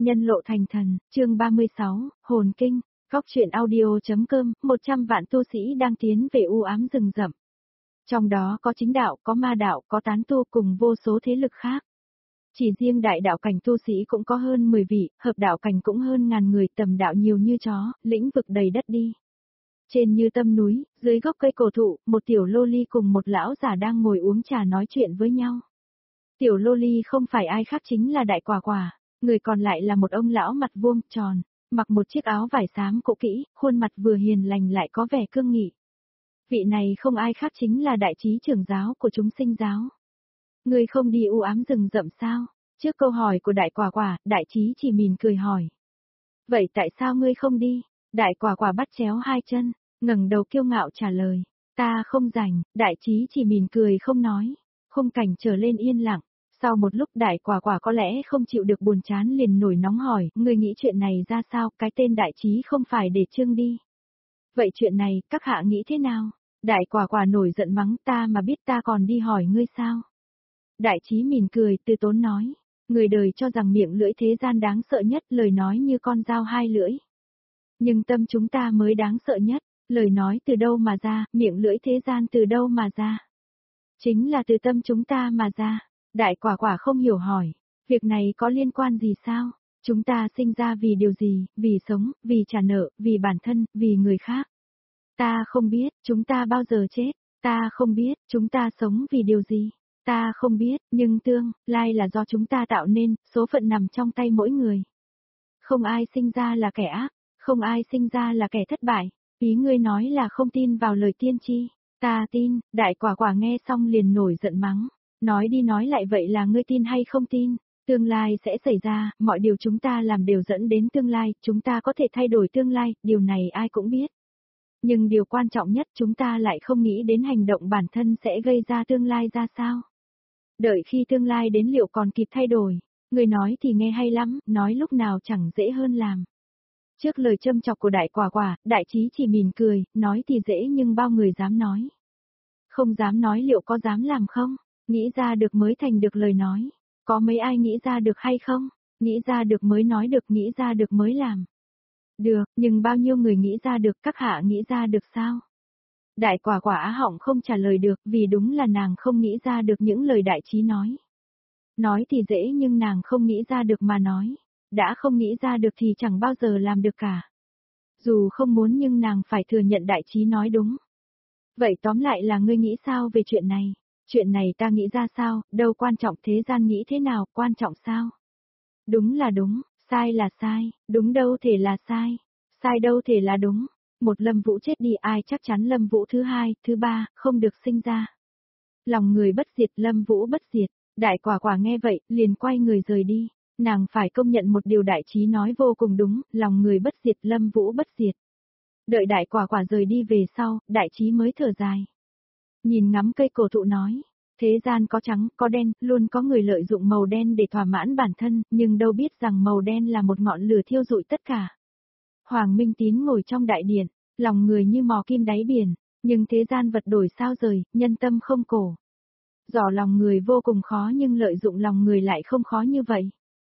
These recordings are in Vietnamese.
Nhân lộ thành thần, chương 36, hồn kinh, góc truyện audio.com, 100 vạn tu sĩ đang tiến về u ám rừng rậm. Trong đó có chính đạo, có ma đạo, có tán tu cùng vô số thế lực khác. Chỉ riêng đại đạo cảnh tu sĩ cũng có hơn 10 vị, hợp đạo cảnh cũng hơn ngàn người, tầm đạo nhiều như chó, lĩnh vực đầy đất đi. Trên như tâm núi, dưới gốc cây cổ thụ, một tiểu lô ly cùng một lão giả đang ngồi uống trà nói chuyện với nhau. Tiểu lô ly không phải ai khác chính là Đại Quả Quả, người còn lại là một ông lão mặt vuông, tròn, mặc một chiếc áo vải xám cũ kỹ, khuôn mặt vừa hiền lành lại có vẻ cương nghị. Vị này không ai khác chính là đại trí trưởng giáo của chúng sinh giáo. Ngươi không đi u ám rừng rậm sao? Trước câu hỏi của Đại Quả Quả, đại trí chỉ mỉm cười hỏi. Vậy tại sao ngươi không đi? Đại Quả Quả bắt chéo hai chân, ngẩng đầu kiêu ngạo trả lời. Ta không rảnh, đại trí chỉ mỉm cười không nói. Khung cảnh trở lên yên lặng. Sau một lúc Đại Quả Quả có lẽ không chịu được buồn chán liền nổi nóng hỏi, ngươi nghĩ chuyện này ra sao, cái tên đại trí không phải để trương đi. Vậy chuyện này, các hạ nghĩ thế nào? Đại Quả Quả nổi giận mắng, ta mà biết ta còn đi hỏi ngươi sao? Đại trí mỉm cười từ tốn nói, người đời cho rằng miệng lưỡi thế gian đáng sợ nhất, lời nói như con dao hai lưỡi. Nhưng tâm chúng ta mới đáng sợ nhất, lời nói từ đâu mà ra, miệng lưỡi thế gian từ đâu mà ra? Chính là từ tâm chúng ta mà ra. Đại Quả Quả không hiểu hỏi, việc này có liên quan gì sao? Chúng ta sinh ra vì điều gì, vì sống, vì trả nợ, vì bản thân, vì người khác. Ta không biết, chúng ta bao giờ chết, ta không biết, chúng ta sống vì điều gì, ta không biết, nhưng tương lai là do chúng ta tạo nên, số phận nằm trong tay mỗi người. Không ai sinh ra là kẻ ác, không ai sinh ra là kẻ thất bại, ý ngươi nói là không tin vào lời tiên tri, ta tin, Đại Quả Quả nghe xong liền nổi giận mắng. Nói đi nói lại vậy là ngươi tin hay không tin, tương lai sẽ xảy ra, mọi điều chúng ta làm đều dẫn đến tương lai, chúng ta có thể thay đổi tương lai, điều này ai cũng biết. Nhưng điều quan trọng nhất chúng ta lại không nghĩ đến hành động bản thân sẽ gây ra tương lai ra sao. Đợi khi tương lai đến liệu còn kịp thay đổi, người nói thì nghe hay lắm, nói lúc nào chẳng dễ hơn làm. Trước lời châm chọc của Đại Quả Quả, đại trí chỉ mỉm cười, nói thì dễ nhưng bao người dám nói. Không dám nói liệu có dám làm không? Nghĩ ra được mới thành được lời nói. Có mấy ai nghĩ ra được hay không? Nghĩ ra được mới nói được, nghĩ ra được mới làm. Được, nhưng bao nhiêu người nghĩ ra được, các hạ nghĩ ra được sao? Đại Quả Quả á họng không trả lời được, vì đúng là nàng không nghĩ ra được những lời đại trí nói. Nói thì dễ nhưng nàng không nghĩ ra được mà nói. Đã không nghĩ ra được thì chẳng bao giờ làm được cả. Dù không muốn nhưng nàng phải thừa nhận đại trí nói đúng. Vậy tóm lại là ngươi nghĩ sao về chuyện này? Chuyện này ta nghĩ ra sao, đâu quan trọng thế gian nghĩ thế nào, quan trọng sao? Đúng là đúng, sai là sai, đúng đâu thể là sai, sai đâu thể là đúng. Một Lâm Vũ chết đi ai chắc chắn Lâm Vũ thứ hai, thứ ba, không được sinh ra. Lòng người bất diệt, Lâm Vũ bất diệt. Đại Quả Quả nghe vậy, liền quay người rời đi. Nàng phải công nhận một điều đại trí nói vô cùng đúng, lòng người bất diệt, Lâm Vũ bất diệt. Đợi Đại Quả Quả rời đi về sau, đại trí mới thở dài. Nhìn ngắm cây cổ thụ nói, thế gian có trắng, có đen, luôn có người lợi dụng màu đen để thỏa mãn bản thân, nhưng đâu biết rằng màu đen là một ngọn lửa thiêu rụi tất cả. Hoàng Minh Tín ngồi trong đại điện, lòng người như mò kim đáy biển, nhưng thế gian vật đổi sao rời, nhân tâm không cổ. Dò lòng người vô cùng khó nhưng lợi dụng lòng người lại không khó như vậy.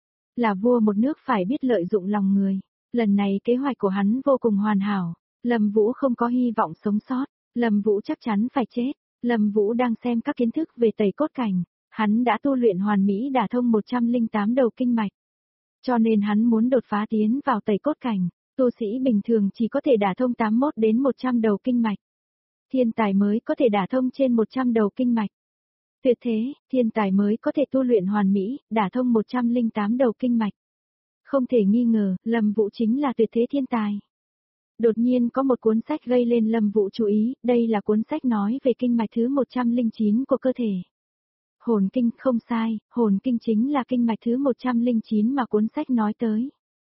Là vua một nước phải biết lợi dụng lòng người, lần này kế hoạch của hắn vô cùng hoàn hảo, Lâm Vũ không có hy vọng sống sót, Lâm Vũ chắc chắn phải chết. Lâm Vũ đang xem các kiến thức về tẩy cốt cảnh, hắn đã tu luyện hoàn mỹ đả thông 108 đầu kinh mạch. Cho nên hắn muốn đột phá tiến vào tẩy cốt cảnh, tu sĩ bình thường chỉ có thể đả thông 81 đến 100 đầu kinh mạch. Thiên tài mới có thể đả thông trên 100 đầu kinh mạch. Tuyệt thế, thiên tài mới có thể tu luyện hoàn mỹ, đả thông 108 đầu kinh mạch. Không thể nghi ngờ, Lâm Vũ chính là tuyệt thế thiên tài. Đột nhiên có một cuốn sách gây lên Lâm Vũ chú ý, đây là cuốn sách nói về kinh mạch thứ 109 của cơ thể. Hồn kinh, không sai, hồn kinh chính là kinh mạch thứ 109 mà cuốn sách nói tới.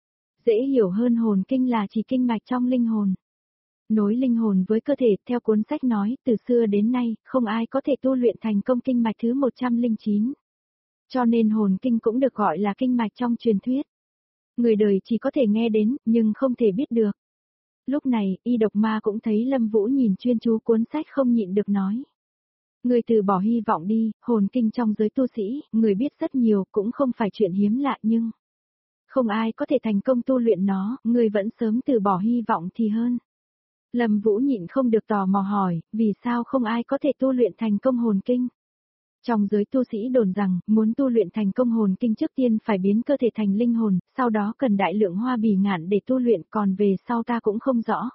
Dễ hiểu hơn hồn kinh là chỉ kinh mạch trong linh hồn. Nối linh hồn với cơ thể, theo cuốn sách nói, từ xưa đến nay, không ai có thể tu luyện thành công kinh mạch thứ 109. Cho nên hồn kinh cũng được gọi là kinh mạch trong truyền thuyết. Người đời chỉ có thể nghe đến, nhưng không thể biết được. Lúc này, Y Độc Ma cũng thấy Lâm Vũ nhìn chuyên chú cuốn sách không nhịn được nói. Người từ bỏ hy vọng đi, hồn kinh trong giới tu sĩ, người biết rất nhiều cũng không phải chuyện hiếm lạ nhưng Không ai có thể thành công tu luyện nó, ngươi vẫn sớm từ bỏ hy vọng thì hơn. Lâm Vũ nhịn không được tò mò hỏi, vì sao không ai có thể tu luyện thành công hồn kinh? Trong giới tu sĩ đồn rằng, muốn tu luyện thành công hồn kinh trước tiên phải biến cơ thể thành linh hồn, sau đó cần đại lượng hoa bỉ ngạn để tu luyện, còn về sau ta cũng không rõ.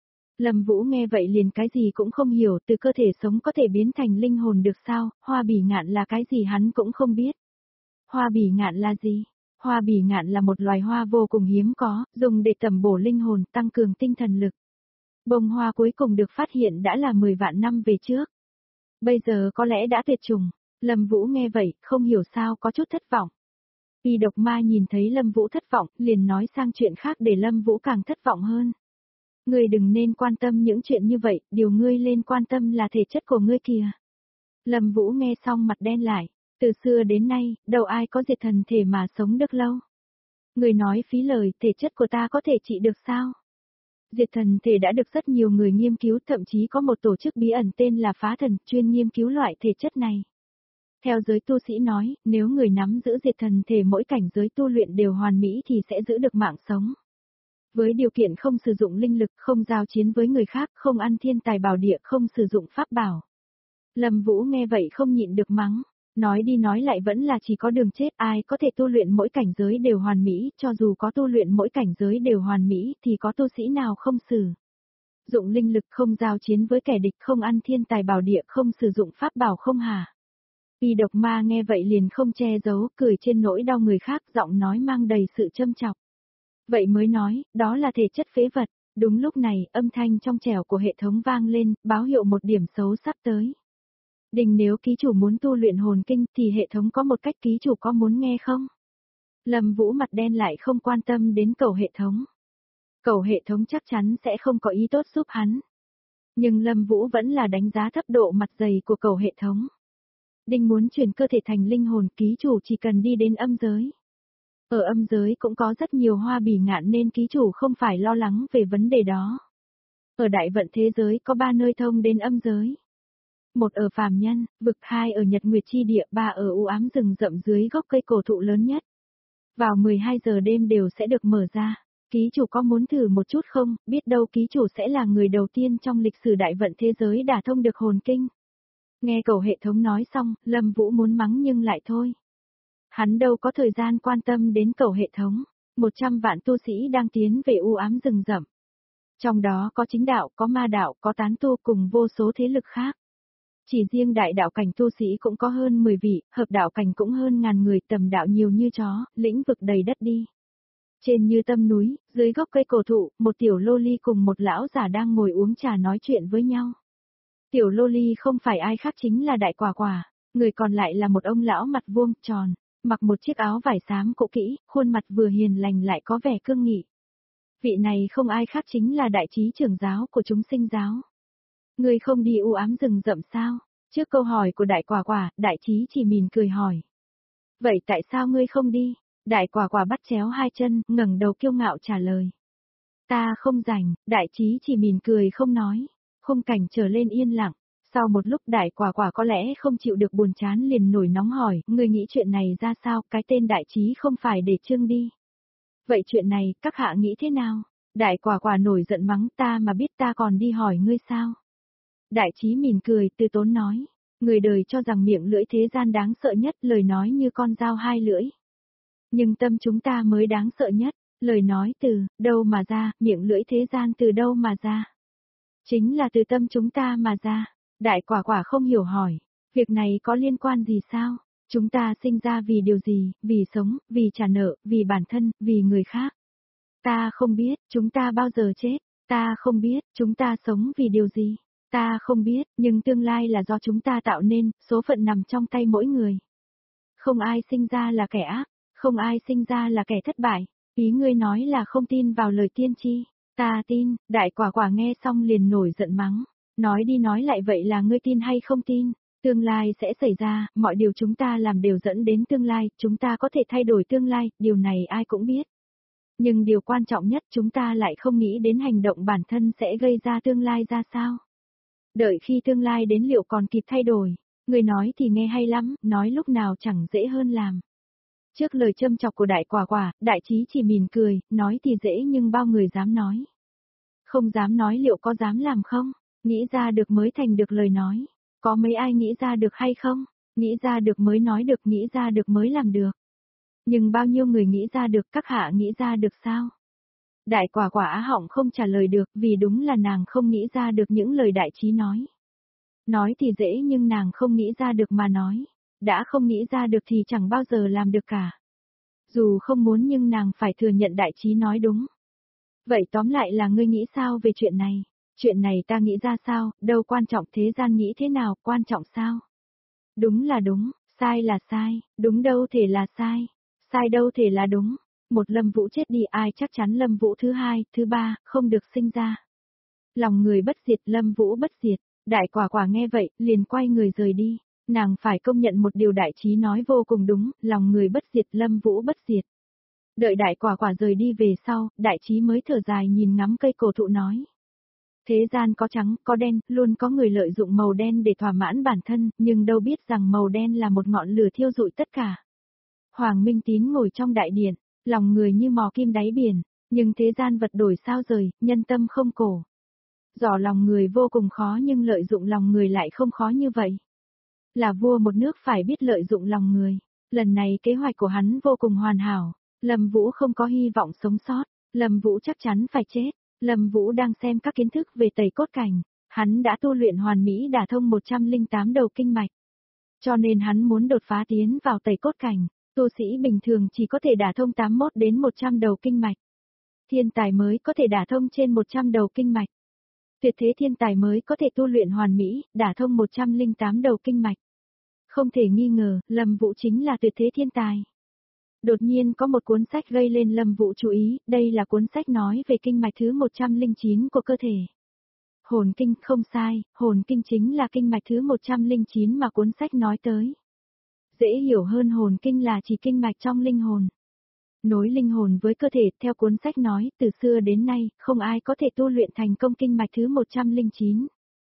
Lâm Vũ nghe vậy liền cái gì cũng không hiểu, từ cơ thể sống có thể biến thành linh hồn được sao, hoa bỉ ngạn là cái gì hắn cũng không biết. Hoa bỉ ngạn là gì? Hoa bỉ ngạn là một loài hoa vô cùng hiếm có, dùng để tẩm bổ linh hồn, tăng cường tinh thần lực. Bông hoa cuối cùng được phát hiện đã là 10 vạn năm về trước. Bây giờ có lẽ đã tuyệt chủng. Lâm Vũ nghe vậy, không hiểu sao có chút thất vọng. Y độc ma nhìn thấy Lâm Vũ thất vọng, liền nói sang chuyện khác để Lâm Vũ càng thất vọng hơn. Ngươi đừng nên quan tâm những chuyện như vậy, điều ngươi nên quan tâm là thể chất của ngươi kìa. Lâm Vũ nghe xong mặt đen lại, từ xưa đến nay, đâu ai có diệt thần thể mà sống được lâu. Ngươi nói phí lời, thể chất của ta có thể trị được sao? Diệt thần thể đã được rất nhiều người nghiên cứu, thậm chí có một tổ chức bí ẩn tên là Phá Thần, chuyên nghiên cứu loại thể chất này. Theo giới tu sĩ nói, nếu người nắm giữ diệt thần thể mỗi cảnh giới tu luyện đều hoàn mỹ thì sẽ giữ được mạng sống. Với điều kiện không sử dụng linh lực, không giao chiến với người khác, không ăn thiên tài bảo địa, không sử dụng pháp bảo. Lâm Vũ nghe vậy không nhịn được mắng. Nói đi nói lại vẫn là chỉ có đường chết, ai có thể tu luyện mỗi cảnh giới đều hoàn mỹ, cho dù có tu luyện mỗi cảnh giới đều hoàn mỹ thì có tu sĩ nào không sử dụng linh lực, không giao chiến với kẻ địch, không ăn thiên tài bảo địa, không sử dụng pháp bảo không hả? Y độc ma nghe vậy liền không che giấu, cười trên nỗi đau người khác, giọng nói mang đầy sự châm chọc. Vậy mới nói, đó là thể chất phế vật. Đúng lúc này, âm thanh trong trẻo của hệ thống vang lên, báo hiệu một điểm xấu sắp tới. Đình nếu ký chủ muốn tu luyện hồn kinh thì hệ thống có một cách, ký chủ có muốn nghe không? Lâm Vũ mặt đen lại không quan tâm đến cầu hệ thống. Cầu hệ thống chắc chắn sẽ không có ý tốt giúp hắn. Nhưng Lâm Vũ vẫn là đánh giá thấp độ mặt dày của cầu hệ thống. Đinh muốn chuyển cơ thể thành linh hồn, ký chủ chỉ cần đi đến âm giới. Ở âm giới cũng có rất nhiều hoa bỉ ngạn nên ký chủ không phải lo lắng về vấn đề đó. Ở đại vận thế giới có 3 nơi thông đến âm giới. Một ở phàm nhân, vực, 2 ở Nhật Nguyệt Chi Địa, 3 ở u ám rừng rậm dưới gốc cây cổ thụ lớn nhất. Vào 12 giờ đêm đều sẽ được mở ra. Ký chủ có muốn thử một chút không, biết đâu ký chủ sẽ là người đầu tiên trong lịch sử đại vận thế giới đả thông được hồn kinh. Nghe cầu hệ thống nói xong, Lâm Vũ muốn mắng nhưng lại thôi. Hắn đâu có thời gian quan tâm đến cầu hệ thống. 100 vạn tu sĩ đang tiến về u ám rừng rậm. Trong đó có chính đạo, có ma đạo, có tán tu cùng vô số thế lực khác. Chỉ riêng đại đạo cảnh tu sĩ cũng có hơn 10 vị, hợp đạo cảnh cũng hơn ngàn người, tầm đạo nhiều như chó, lĩnh vực đầy đất đi. Trên như tâm núi, dưới gốc cây cổ thụ, một tiểu lô ly cùng một lão giả đang ngồi uống trà nói chuyện với nhau. Tiểu lô ly không phải ai khác chính là Đại Quả Quả, người còn lại là một ông lão mặt vuông, tròn, mặc một chiếc áo vải xám cũ kỹ, khuôn mặt vừa hiền lành lại có vẻ cương nghị. Vị này không ai khác chính là đại trí trưởng giáo của chúng sinh giáo. Ngươi không đi u ám rừng rậm sao? Trước câu hỏi của Đại Quả Quả, đại trí chỉ mỉm cười hỏi. Vậy tại sao ngươi không đi? Đại Quả Quả bắt chéo hai chân, ngẩng đầu kiêu ngạo trả lời. Ta không rảnh, đại trí chỉ mỉm cười không nói. Khung cảnh trở lên yên lặng. Sau một lúc Đại Quả Quả có lẽ không chịu được buồn chán liền nổi nóng hỏi, ngươi nghĩ chuyện này ra sao, cái tên đại trí không phải để trương đi. Vậy chuyện này, các hạ nghĩ thế nào? Đại Quả Quả nổi giận mắng, ta mà biết ta còn đi hỏi ngươi sao? Đại trí mỉm cười, từ tốn nói. Người đời cho rằng miệng lưỡi thế gian đáng sợ nhất, lời nói như con dao hai lưỡi. Nhưng tâm chúng ta mới đáng sợ nhất, lời nói từ đâu mà ra, miệng lưỡi thế gian từ đâu mà ra. Chính là từ tâm chúng ta mà ra. Đại Quả Quả không hiểu hỏi, việc này có liên quan gì sao? Chúng ta sinh ra vì điều gì, vì sống, vì trả nợ, vì bản thân, vì người khác. Ta không biết, chúng ta bao giờ chết, ta không biết, chúng ta sống vì điều gì. Ta không biết, nhưng tương lai là do chúng ta tạo nên, số phận nằm trong tay mỗi người. Không ai sinh ra là kẻ ác, không ai sinh ra là kẻ thất bại. Ý ngươi nói là không tin vào lời tiên tri. Ta tin, Đại Quả Quả nghe xong liền nổi giận mắng. Nói đi nói lại vậy là ngươi tin hay không tin? Tương lai sẽ xảy ra, mọi điều chúng ta làm đều dẫn đến tương lai, chúng ta có thể thay đổi tương lai, điều này ai cũng biết. Nhưng điều quan trọng nhất chúng ta lại không nghĩ đến hành động bản thân sẽ gây ra tương lai ra sao. Đợi khi tương lai đến liệu còn kịp thay đổi, người nói thì nghe hay lắm, nói lúc nào chẳng dễ hơn làm. Trước lời châm chọc của đại quả quả, đại trí chỉ mỉm cười, nói thì dễ nhưng bao người dám nói. Không dám nói liệu có dám làm không? Nghĩ ra được mới thành được lời nói. Có mấy ai nghĩ ra được hay không? Nghĩ ra được mới nói được, nghĩ ra được mới làm được. Nhưng bao nhiêu người nghĩ ra được, các hạ nghĩ ra được sao? Đại quả quả á họng không trả lời được vì đúng là nàng không nghĩ ra được những lời đại trí nói. Nói thì dễ nhưng nàng không nghĩ ra được mà nói. Đã không nghĩ ra được thì chẳng bao giờ làm được cả. Dù không muốn nhưng nàng phải thừa nhận đại trí nói đúng. Vậy tóm lại là ngươi nghĩ sao về chuyện này? Chuyện này ta nghĩ ra sao, đâu quan trọng thế gian nghĩ thế nào, quan trọng sao? Đúng là đúng, sai là sai, đúng đâu thể là sai, sai đâu thể là đúng. Một Lâm Vũ chết đi ai chắc chắn Lâm Vũ thứ hai, thứ ba, không được sinh ra. Lòng người bất diệt, Lâm Vũ bất diệt. Đại quả quả nghe vậy, liền quay người rời đi. Nàng phải công nhận một điều đại trí nói vô cùng đúng, lòng người bất diệt, Lâm Vũ bất diệt. Đợi đại quả quả rời đi về sau, đại trí mới thở dài nhìn ngắm cây cổ thụ nói. Thế gian có trắng, có đen, luôn có người lợi dụng màu đen để thỏa mãn bản thân, nhưng đâu biết rằng màu đen là một ngọn lửa thiêu rụi tất cả. Hoàng Minh Tín ngồi trong đại điện, lòng người như mò kim đáy biển, nhưng thế gian vật đổi sao rời, nhân tâm không cổ. Dò lòng người vô cùng khó nhưng lợi dụng lòng người lại không khó như vậy. Là vua một nước phải biết lợi dụng lòng người. Lần này kế hoạch của hắn vô cùng hoàn hảo. Lâm Vũ không có hy vọng sống sót. Lâm Vũ chắc chắn phải chết. Lâm Vũ đang xem các kiến thức về tẩy cốt cảnh. Hắn đã tu luyện hoàn mỹ đả thông 108 đầu kinh mạch. Cho nên hắn muốn đột phá tiến vào tẩy cốt cảnh. Tu sĩ bình thường chỉ có thể đả thông 81 đến 100 đầu kinh mạch. Thiên tài mới có thể đả thông trên 100 đầu kinh mạch. Tuyệt thế thiên tài mới có thể tu luyện hoàn mỹ, đả thông 108 đầu kinh mạch. Không thể nghi ngờ, Lâm Vũ chính là tuyệt thế thiên tài. Đột nhiên có một cuốn sách gây lên Lâm Vũ chú ý, đây là cuốn sách nói về kinh mạch thứ 109 của cơ thể. Hồn kinh, không sai, hồn kinh chính là kinh mạch thứ 109 mà cuốn sách nói tới. Dễ hiểu hơn hồn kinh là chỉ kinh mạch trong linh hồn. Nối linh hồn với cơ thể, theo cuốn sách nói, từ xưa đến nay, không ai có thể tu luyện thành công kinh mạch thứ 109.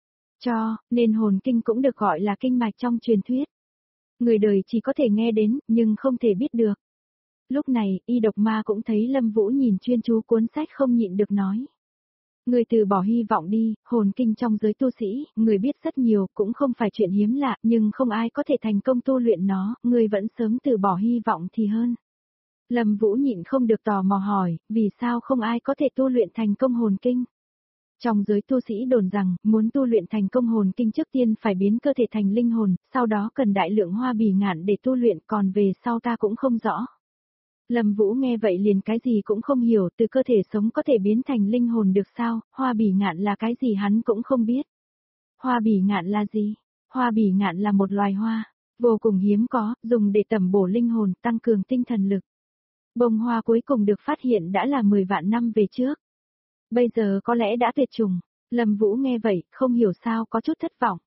Nên hồn kinh cũng được gọi là kinh mạch trong truyền thuyết. Người đời chỉ có thể nghe đến, nhưng không thể biết được. Lúc này, Y Độc Ma cũng thấy Lâm Vũ nhìn chuyên chú cuốn sách không nhịn được nói. Người từ bỏ hy vọng đi, hồn kinh trong giới tu sĩ, người biết rất nhiều, cũng không phải chuyện hiếm lạ, nhưng không ai có thể thành công tu luyện nó, người vẫn sớm từ bỏ hy vọng thì hơn. Lâm Vũ nhịn không được tò mò hỏi, vì sao không ai có thể tu luyện thành công hồn kinh? Trong giới tu sĩ đồn rằng, muốn tu luyện thành công hồn kinh trước tiên phải biến cơ thể thành linh hồn, sau đó cần đại lượng hoa bỉ ngạn để tu luyện, còn về sau ta cũng không rõ. Lâm Vũ nghe vậy liền cái gì cũng không hiểu, từ cơ thể sống có thể biến thành linh hồn được sao, hoa bỉ ngạn là cái gì hắn cũng không biết. Hoa bỉ ngạn là gì? Hoa bỉ ngạn là một loài hoa, vô cùng hiếm có, dùng để tẩm bổ linh hồn, tăng cường tinh thần lực. Bông hoa cuối cùng được phát hiện đã là 10 vạn năm về trước. Bây giờ có lẽ đã tuyệt chủng. Lâm Vũ nghe vậy, không hiểu sao có chút thất vọng.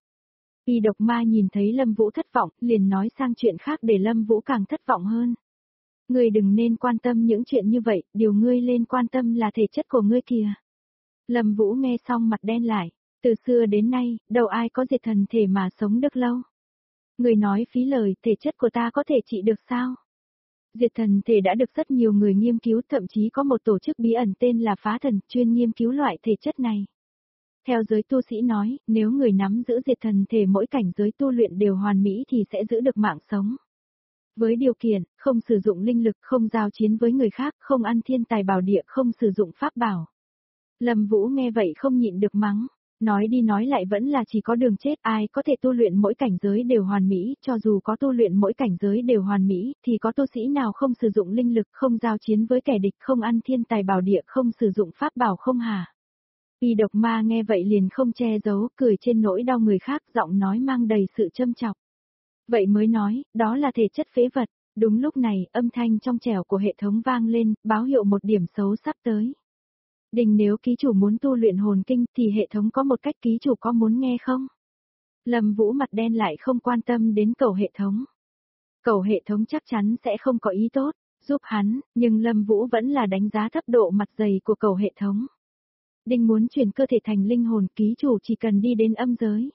Y Độc Ma nhìn thấy Lâm Vũ thất vọng, liền nói sang chuyện khác để Lâm Vũ càng thất vọng hơn. Ngươi đừng nên quan tâm những chuyện như vậy, điều ngươi nên quan tâm là thể chất của ngươi kìa. Lâm Vũ nghe xong mặt đen lại, từ xưa đến nay, đâu ai có diệt thần thể mà sống được lâu. Ngươi nói phí lời, thể chất của ta có thể trị được sao? Diệt thần thể đã được rất nhiều người nghiên cứu, thậm chí có một tổ chức bí ẩn tên là Phá Thần, chuyên nghiên cứu loại thể chất này. Theo giới tu sĩ nói, nếu người nắm giữ diệt thần thể mỗi cảnh giới tu luyện đều hoàn mỹ thì sẽ giữ được mạng sống. Với điều kiện, không sử dụng linh lực, không giao chiến với người khác, không ăn thiên tài bảo địa, không sử dụng pháp bảo. Lâm Vũ nghe vậy không nhịn được mắng. Nói đi nói lại vẫn là chỉ có đường chết, ai có thể tu luyện mỗi cảnh giới đều hoàn mỹ, cho dù có tu luyện mỗi cảnh giới đều hoàn mỹ, thì có tu sĩ nào không sử dụng linh lực, không giao chiến với kẻ địch, không ăn thiên tài bảo địa, không sử dụng pháp bảo không hả? Y Độc Ma nghe vậy liền không che giấu, cười trên nỗi đau người khác, giọng nói mang đầy sự châm chọc. Vậy mới nói, đó là thể chất phế vật. Đúng lúc này, âm thanh trong trẻo của hệ thống vang lên, báo hiệu một điểm xấu sắp tới. Đình nếu ký chủ muốn tu luyện hồn kinh thì hệ thống có một cách ký chủ có muốn nghe không? Lâm Vũ mặt đen lại không quan tâm đến cầu hệ thống. Cầu hệ thống chắc chắn sẽ không có ý tốt, giúp hắn, nhưng Lâm Vũ vẫn là đánh giá thấp độ mặt dày của cầu hệ thống. Đinh muốn chuyển cơ thể thành linh hồn ký chủ chỉ cần đi đến âm giới.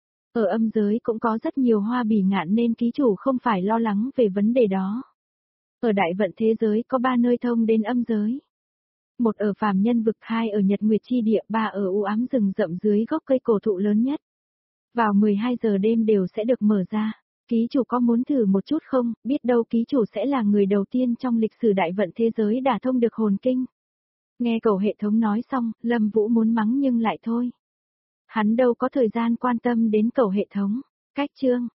Ở âm giới cũng có rất nhiều hoa bỉ ngạn nên ký chủ không phải lo lắng về vấn đề đó. Ở đại vận thế giới có 3 nơi thông đến âm giới. Một ở phàm nhân vực, 2 ở Nhật Nguyệt chi địa, 3 ở u ám rừng rậm dưới gốc cây cổ thụ lớn nhất. Vào 12 giờ đêm đều sẽ được mở ra. Ký chủ có muốn thử một chút không, biết đâu ký chủ sẽ là người đầu tiên trong lịch sử đại vận thế giới đả thông được hồn kinh. Nghe cậu hệ thống nói xong, Lâm Vũ muốn mắng nhưng lại thôi. Hắn đâu có thời gian quan tâm đến cậu hệ thống. Cách chương